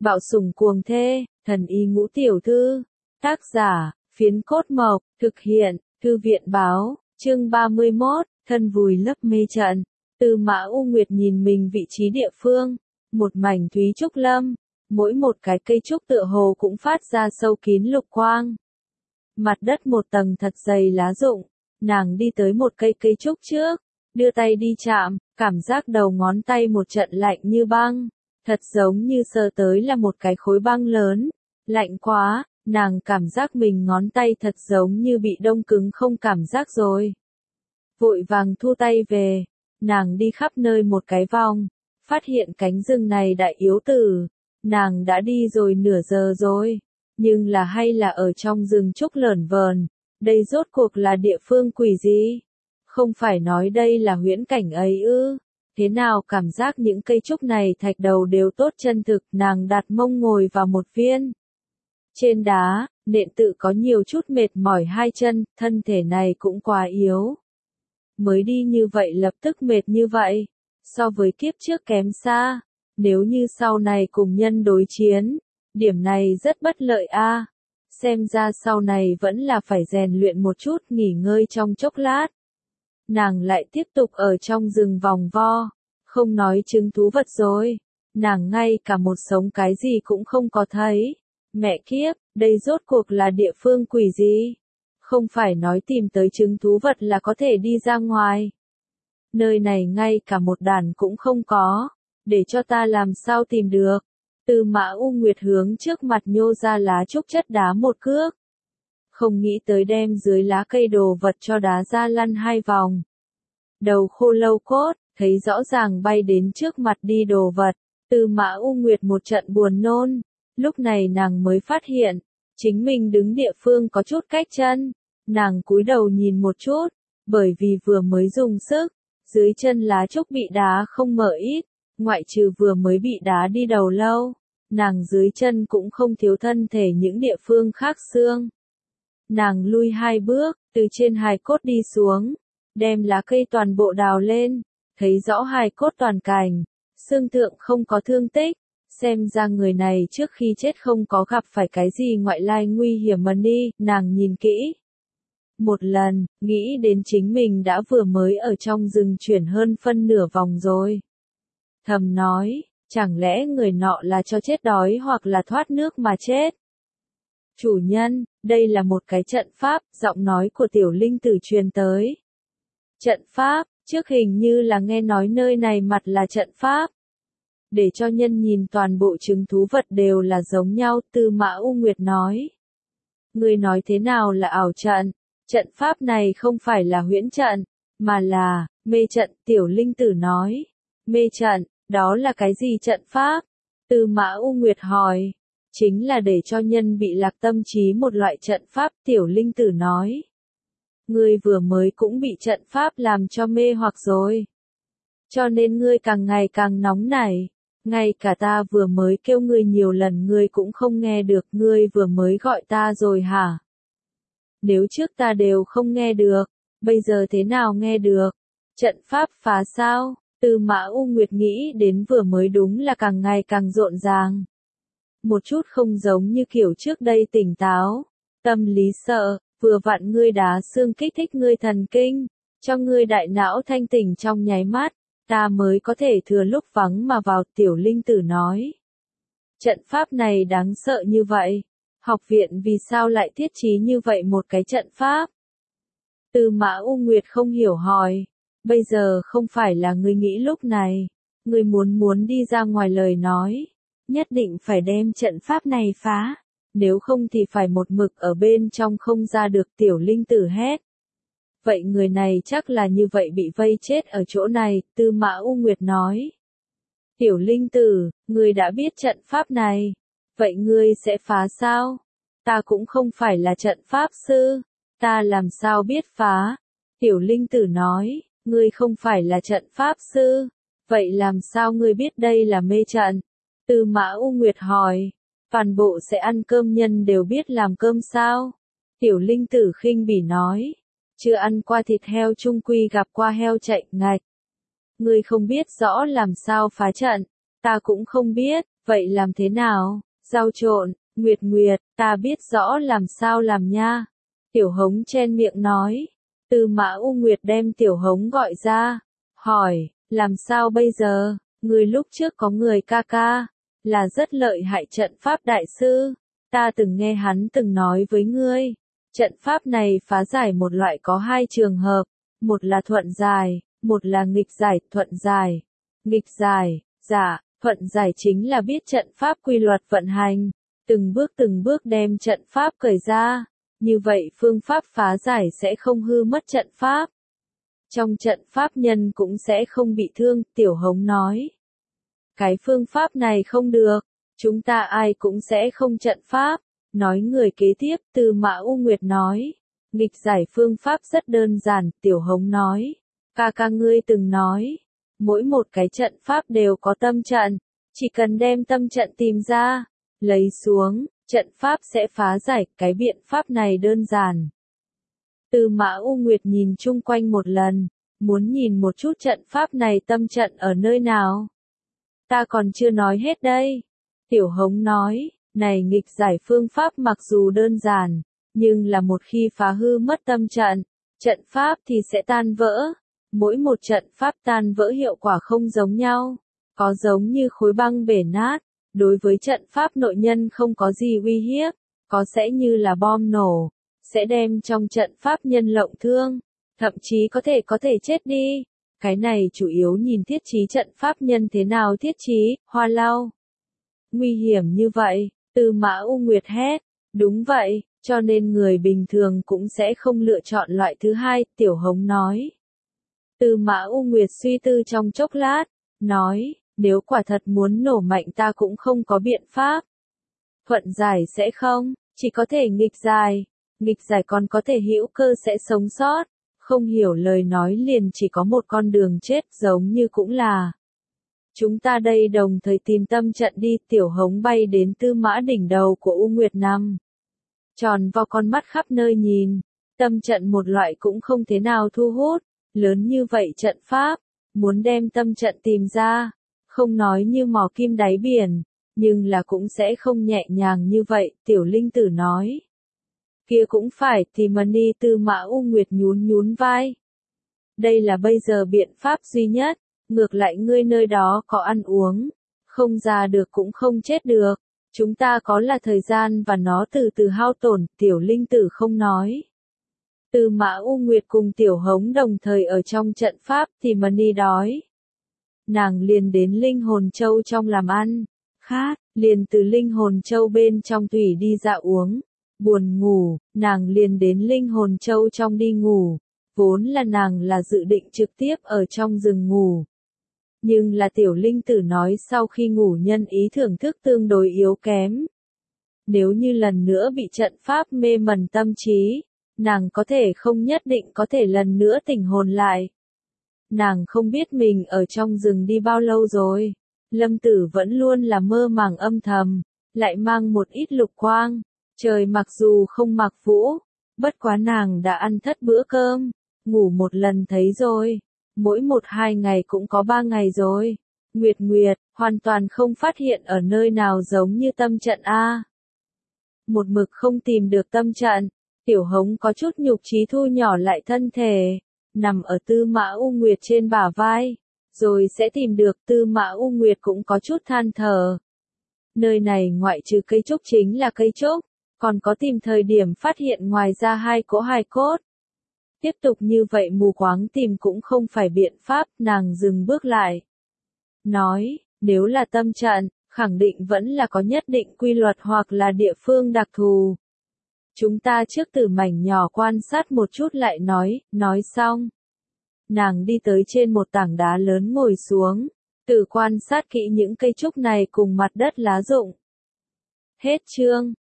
Bạo sủng cuồng thê, thần y ngũ tiểu thư. Tác giả, Phiến Cốt Mộc, thực hiện, Thư viện báo, chương 31, thân vùi lấp mê trận. Tư Mã U Nguyệt nhìn mình vị trí địa phương, một mảnh thúy trúc lâm, mỗi một cái cây trúc tựa hồ cũng phát ra sâu kín lục quang. Mặt đất một tầng thật dày lá rụng, nàng đi tới một cây cây trúc trước, đưa tay đi chạm, cảm giác đầu ngón tay một trận lạnh như băng, thật giống như sờ tới là một cái khối băng lớn, lạnh quá, nàng cảm giác mình ngón tay thật giống như bị đông cứng không cảm giác rồi. Vội vàng thu tay về, nàng đi khắp nơi một cái vòng, phát hiện cánh rừng này đại yếu tử, nàng đã đi rồi nửa giờ rồi, nhưng là hay là ở trong rừng trúc lởn vởn, đây rốt cuộc là địa phương quỷ gì? Không phải nói đây là huyễn cảnh ấy ư? Thế nào cảm giác những cây trúc này thạch đầu đều tốt chân thực, nàng đặt mông ngồi vào một viên. Trên đá, nện tự có nhiều chút mệt mỏi hai chân, thân thể này cũng quá yếu. Mới đi như vậy lập tức mệt như vậy, so với kiếp trước kém xa, nếu như sau này cùng nhân đối chiến, điểm này rất bất lợi a. Xem ra sau này vẫn là phải rèn luyện một chút nghỉ ngơi trong chốc lát. Nàng lại tiếp tục ở trong rừng vòng vo, không nói chứng thú vật rồi, nàng ngay cả một sống cái gì cũng không có thấy. Mẹ kiếp, đây rốt cuộc là địa phương quỷ gì? Không phải nói tìm tới chứng thú vật là có thể đi ra ngoài. Nơi này ngay cả một đàn cũng không có, để cho ta làm sao tìm được. Tư Mã U Nguyệt hướng trước mặt nhô ra lá trúc chất đá một cước. Không nghĩ tới đem dưới lá cây đồ vật cho đá ra lăn hai vòng. Đầu khô lâu cốt, thấy rõ ràng bay đến trước mặt đi đồ vật. Tư Mã U Nguyệt một trận buồn nôn. Lúc này nàng mới phát hiện, chính mình đứng địa phương có chút cách chân. Nàng cúi đầu nhìn một chút, bởi vì vừa mới dùng sức, dưới chân lá trúc bị đá không mở ít, ngoại trừ vừa mới bị đá đi đầu lâu, nàng dưới chân cũng không thiếu thân thể những địa phương khác xương. Nàng lui hai bước, từ trên hài cốt đi xuống, đem lá cây toàn bộ đào lên, thấy rõ hài cốt toàn cành, xương thượng không có thương tích, xem ra người này trước khi chết không có gặp phải cái gì ngoại lai nguy hiểm mà đi, nàng nhìn kỹ. Một lần, nghĩ đến chính mình đã vừa mới ở trong rừng chuyển hơn phân nửa vòng rồi. Thầm nói, chẳng lẽ người nọ là cho chết đói hoặc là thoát nước mà chết? Chủ nhân, đây là một cái trận pháp, giọng nói của tiểu linh tử truyền tới. Trận pháp, trước hình như là nghe nói nơi này mặt là trận pháp. Để cho nhân nhìn toàn bộ chứng thú vật đều là giống nhau, Tư Mã U Nguyệt nói. Người nói thế nào là ảo trận? Trận pháp này không phải là huyễn trận, mà là mê trận, tiểu linh tử nói. Mê trận, đó là cái gì trận pháp? Tư Mã U Nguyệt hỏi. Chính là để cho nhân bị lạc tâm trí một loại trận pháp, tiểu linh tử nói. Ngươi vừa mới cũng bị trận pháp làm cho mê hoặc rồi. Cho nên ngươi càng ngày càng nóng nảy. Ngay cả ta vừa mới kêu ngươi nhiều lần ngươi cũng không nghe được, ngươi vừa mới gọi ta rồi hả? Nếu trước ta đều không nghe được, bây giờ thế nào nghe được? Trận pháp phá sao? Tư Mã U Nguyệt nghĩ đến vừa mới đúng là càng ngày càng rộn ràng. Một chút không giống như kiểu trước đây tỉnh táo, tâm lý sợ, vừa vặn ngươi đá xương kích thích ngươi thần kinh, cho ngươi đại não thanh tỉnh trong nháy mắt, ta mới có thể thừa lúc vắng mà vào, tiểu linh tử nói. Trận pháp này đáng sợ như vậy, học viện vì sao lại thiết trí như vậy một cái trận pháp? Tư Mã U Nguyệt không hiểu hỏi, bây giờ không phải là ngươi nghĩ lúc này, ngươi muốn đi ra ngoài lời nói, nhất định phải đem trận pháp này phá, nếu không thì phải một mực ở bên trong không ra được, tiểu linh tử hét. Vậy người này chắc là như vậy bị vây chết ở chỗ này, Tư Mã U Nguyệt nói. Tiểu linh tử, ngươi đã biết trận pháp này, vậy ngươi sẽ phá sao? Ta cũng không phải là trận pháp sư, ta làm sao biết phá? Tiểu linh tử nói, ngươi không phải là trận pháp sư, vậy làm sao ngươi biết đây là mê trận? Tư Mã U Nguyệt hỏi, toàn bộ sẽ ăn cơm nhân đều biết làm cơm sao? Tiểu linh tử khinh bỉ nói, chưa ăn qua thịt heo chung quy gặp qua heo chạy ngạch. Ngươi không biết rõ làm sao phá trận, ta cũng không biết, Vậy làm thế nào? Rau trộn, Nguyệt Nguyệt, ta biết rõ làm sao làm nha. Tiểu Hống chen miệng nói. Tư Mã U Nguyệt đem Tiểu Hống gọi ra, hỏi, làm sao bây giờ? Người lúc trước có người ca ca, là rất lợi hại trận pháp đại sư. Ta từng nghe hắn từng nói với ngươi. Trận pháp này phá giải một loại có hai trường hợp, một là thuận giải, một là nghịch giải. Thuận giải, nghịch giải, dạ, thuận giải chính là biết trận pháp quy luật vận hành, từng bước đem trận pháp cởi ra, như vậy phương pháp phá giải sẽ không hư mất trận pháp. Trong trận pháp nhân cũng sẽ không bị thương, Tiểu Hống nói. Cái phương pháp này không được, chúng ta ai cũng sẽ không trận pháp. Nói người kế tiếp, Tư Mã U Nguyệt nói. Nghịch giải phương pháp rất đơn giản, Tiểu Hống nói. Ca ca ngươi từng nói, mỗi một cái trận pháp đều có tâm trận, chỉ cần đem tâm trận tìm ra, lấy xuống, trận pháp sẽ phá giải, cái biện pháp này đơn giản. Tư Mã U Nguyệt nhìn chung quanh một lần, muốn nhìn một chút trận pháp này tâm trận ở nơi nào. Ta còn chưa nói hết đây. Tiểu Hống nói, này nghịch giải phương pháp mặc dù đơn giản, nhưng là một khi phá hư mất tâm trận, trận pháp thì sẽ tan vỡ. Mỗi một trận pháp tan vỡ hiệu quả không giống nhau, có giống như khối băng bể nát, đối với trận pháp nội nhân không có gì uy hiếp, có sẽ như là bom nổ, sẽ đem trong trận pháp nhân lộng thương, thậm chí có thể chết đi. Cái này chủ yếu nhìn thiết trí trận pháp nhân thế nào thiết trí, Hoa Lau. Nguy hiểm như vậy, Tư Mã U Nguyệt hét, đúng vậy, cho nên người bình thường cũng sẽ không lựa chọn loại thứ hai, Tiểu Hống nói. Tư Mã U Nguyệt suy tư trong chốc lát, nói, nếu quả thật muốn nổ mạnh ta cũng không có biện pháp. Thuận giải sẽ không, chỉ có thể nghịch giải còn có thể hữu cơ sẽ sống sót, không hiểu lời nói liền chỉ có một con đường chết giống như cũng là. Chúng ta đây đồng thời tìm tâm trận đi, Tiểu Hống bay đến Tư Mã đỉnh đầu của U Nguyệt nằm. Tròn vo con mắt khắp nơi nhìn, tâm trận một loại cũng không thế nào thu hút, lớn như vậy trận pháp, muốn đem tâm trận tìm ra, không nói như mò kim đáy biển, nhưng là cũng sẽ không nhẹ nhàng như vậy, Tiểu Linh Tử nói. Kia cũng phải, thì Mani Tư Mã U Nguyệt nhún vai. Đây là bây giờ biện pháp duy nhất, ngược lại ngươi nơi đó có ăn uống, không ra được cũng không chết được, chúng ta có là thời gian và nó từ từ hao tổn, Tiểu Linh Tử không nói. Tư Mã U Nguyệt cùng Tiểu Hống đồng thời ở trong trận pháp thì Mani đói. Nàng liền đến linh hồn châu trong làm ăn, khát, liền từ linh hồn châu bên trong thủy đi ra uống, buồn ngủ, nàng liền đến linh hồn châu trong đi ngủ, vốn là nàng là dự định trực tiếp ở trong rừng ngủ. Nhưng là Tiểu Linh Tử nói sau khi ngủ nhân ý thưởng thức tương đối yếu kém. Nếu như lần nữa bị trận pháp mê mẩn tâm trí, nàng có thể không nhất định có thể lần nữa tỉnh hồn lại. Nàng không biết mình ở trong rừng đi bao lâu rồi. Lâm Tử vẫn luôn là mơ màng âm thầm, lại mang một ít lục quang. Trời mặc dù không mặc vũ, bất quá nàng đã ăn thất bữa cơm, ngủ một lần thấy rồi. Mỗi 1-2 ngày cũng có 3 ngày rồi. Nguyệt Nguyệt, hoàn toàn không phát hiện ở nơi nào giống như tâm trận A. Một mực không tìm được tâm trận, Tiểu Hống có chút nhục trí thu nhỏ lại thân thể, nằm ở Tư Mã U Nguyệt trên bả vai, rồi sẽ tìm được. Tư Mã U Nguyệt cũng có chút than thở. Nơi này ngoại trừ cây trúc chính là cây trúc, còn có tìm thời điểm phát hiện ngoài ra 2 cỗ hài cốt. Tiếp tục như vậy mù quáng tìm cũng không phải biện pháp, nàng dừng bước lại. Nói, nếu là tâm trận, khẳng định vẫn là có nhất định quy luật hoặc là địa phương đặc thù. Chúng ta trước từ mảnh nhỏ quan sát một chút lại nói xong. Nàng đi tới trên một tảng đá lớn ngồi xuống, từ quan sát kỹ những cây trúc này cùng mặt đất lá rụng. Hết chương.